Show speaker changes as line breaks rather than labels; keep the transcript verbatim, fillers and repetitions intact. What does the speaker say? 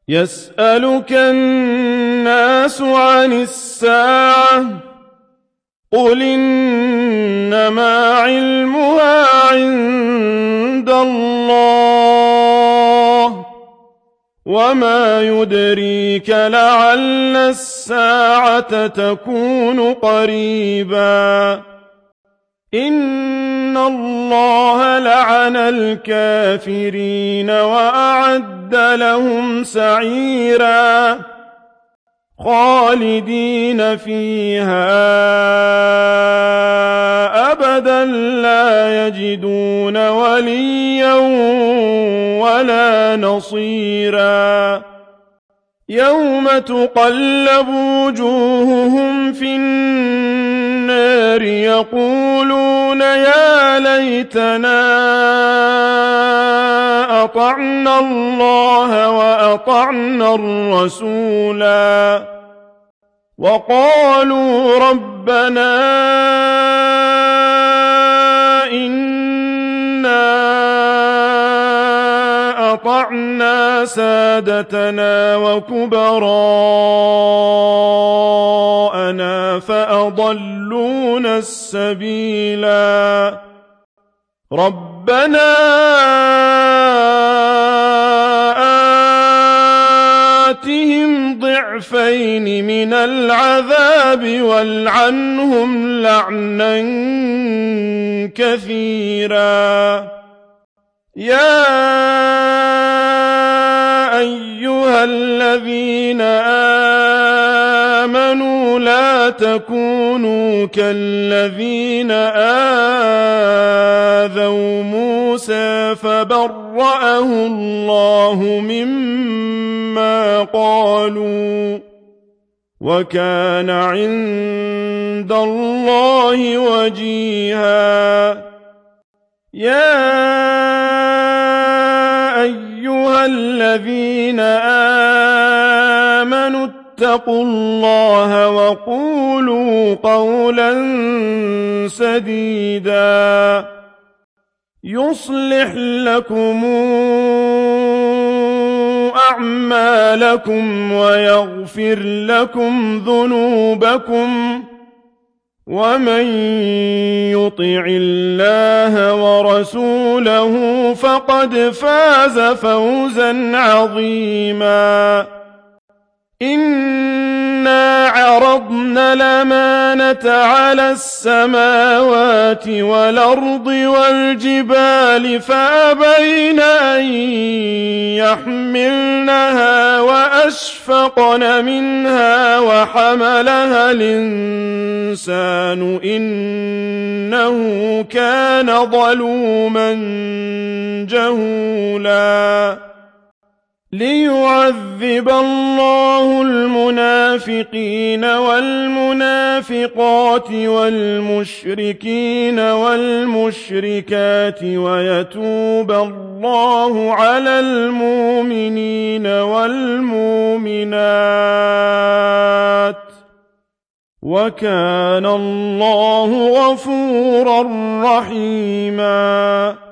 يسألك الناس عن الساعة قل إنما علمها عند الله وما يدريك لعل الساعة تكون قريبا إن الله لعن الكافرين وأعد لهم سعيرا خالدين فيها أبدا لا يجدون وليا ولا نصيرا يوم تقلب وجوههم في النار يقولون يا ليتنا أطعنا الله وأطعنا الرسولا وقالوا ربنا إنا أطعنا سادتنا وكبراءنا فأضلونا السبيلا ربنا آتهم ضعفين من العذاب والعنهم لعنا كثيرا يا أيها الذين آمنوا لا تكونوا كالذين آذوا موسى فبرأه الله مما قالوا وكان عند الله وجيها يا أيها الذين آمنوا اتقوا الله وقولوا قولا سديدا يصلح لكم أعمالكم ويغفر لكم ذنوبكم ومن يطع الله ورسوله فقد فاز فوزا عظيما إنا عرضنا الأمانة على السماوات والأرض والجبال فأبين أن يحملنها وأشفقن منها وحملها الإنسان إنه كان ظلوما جهولا ليعذب الله المنافقين والمنافقات والمشركين والمشركات ويتوب الله على المؤمنين والمؤمنات وكان الله غفورا رحيما